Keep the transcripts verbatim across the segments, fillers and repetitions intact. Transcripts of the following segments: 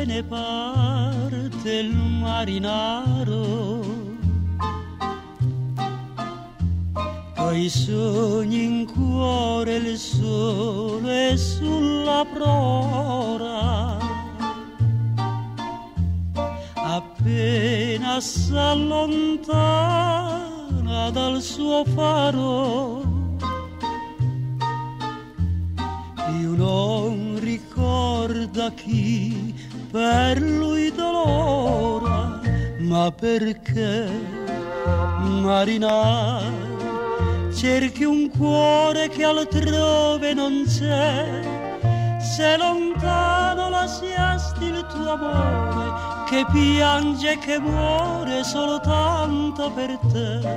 se ne parte il marinaro, coi sogni in cuore, il sole sulla prora. Appena s'allontana dal suo faro, più non ricorda chi per lui dolora. Ma perché, marinaro, cerchi un cuore che altrove non c'è? Se lontano lasciasti il tuo amore, che piange e che muore soltanto per te.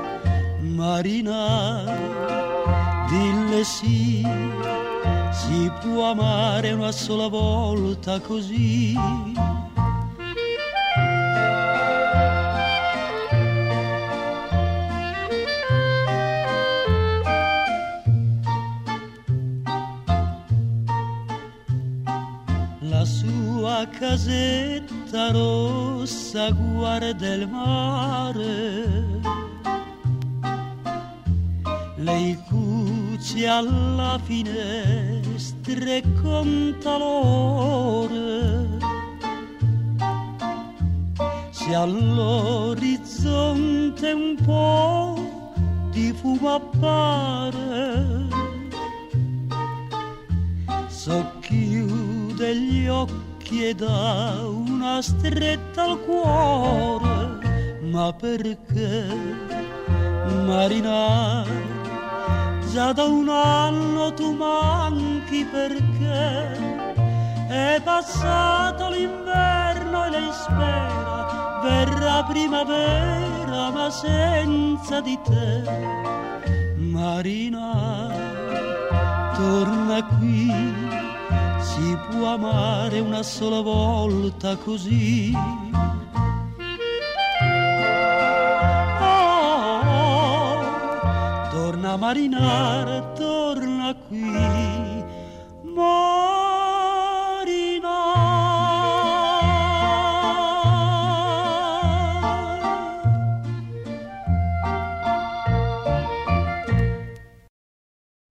Marinaro, dille sì, si può amare una sola volta così. La sua casetta rossa guarda il mare, lei cuce alla finestra e conta l'ore. Se all'orizzonte un po' di fumo appare, socchiude gli occhi e dà una stretta al cuore. Ma perché, marinaro, già da un anno tu manchi? Perché è passato l'inverno e lei spera verrà primavera, ma senza di te. Marinaro, torna qui, si può amare una sola volta così. Torna marinare, torna qui, ma